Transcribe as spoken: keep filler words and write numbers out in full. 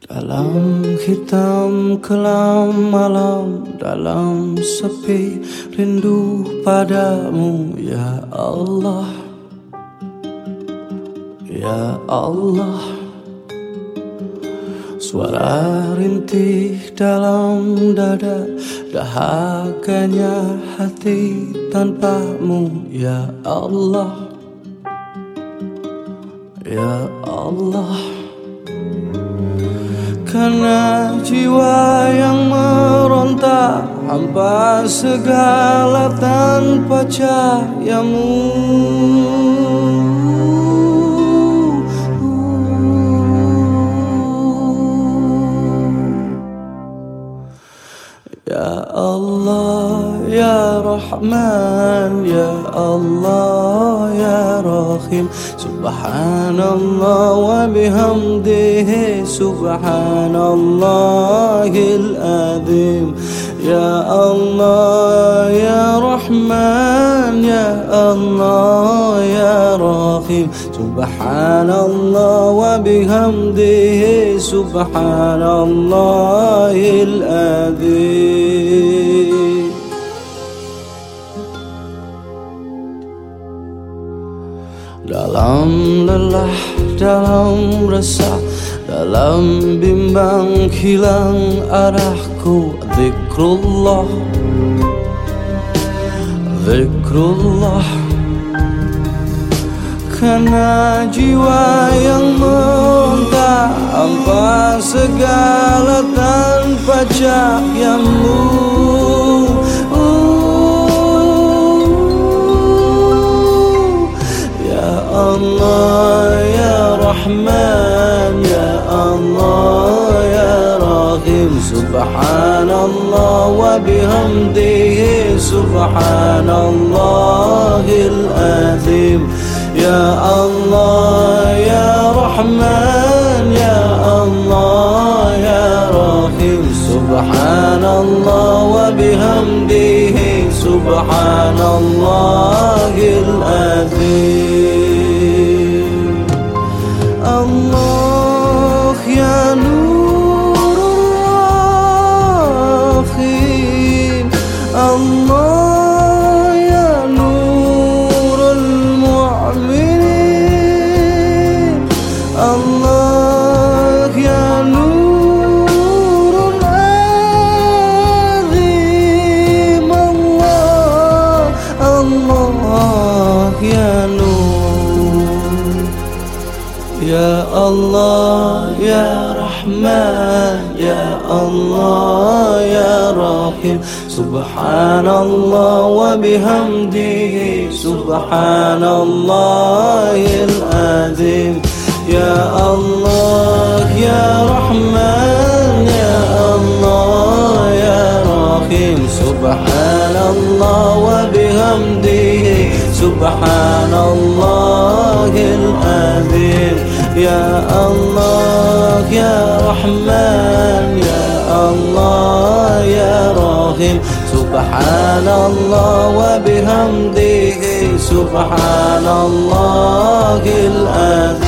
Dalam hitam kelam malam, dalam sepi rindu padamu ya Allah, ya Allah. Suara rintih dalam dada, dahaganya hati tanpamu ya Allah, ya Allah. Karena jiwa yang meronta, hampa segala tanpa cahayamu. Ya Allah, ya Rahman, ya Allah, ya Rahim. Subhanallah wa bihamdihi, subhanallahil azim. Ya Allah, ya Rahman, ya Allah, ya Rahim. Subhanallah wa bihamdihi, subhanallahil azim. Dalam lelah, dalam resah, dalam bimbang hilang arahku, zikrullah, zikrullah. Karena jiwa yang meronta, hampa segala tanpa cahayamu. Allah ya Rahman, ya Allah ya Rahim. Subhanallah wa bihamdihi, subhanallahil azim. Ya Allah ya Rahman, ya Allah ya Rahim. Subhanallah wa bihamdihi, subhanallahil azim. Allah ya Nurul Rahim, Allah ya Nurul Mu'minin, Allah ya Nurul Azim. Allah, Allah ya Nur. Ya Allah ya Rahman, ya Allah ya Rahim. Subhanallah wa bihamdihi, subhanallahil azim. Ya Allah ya Rahman, ya Allah ya Rahim. Subhanallah wa bihamdihi, subhanallahil azim. Ya Allah ya Rahman, ya Allah ya Rahim. Subhanallah wa bihamdihi, subhanallahil azim.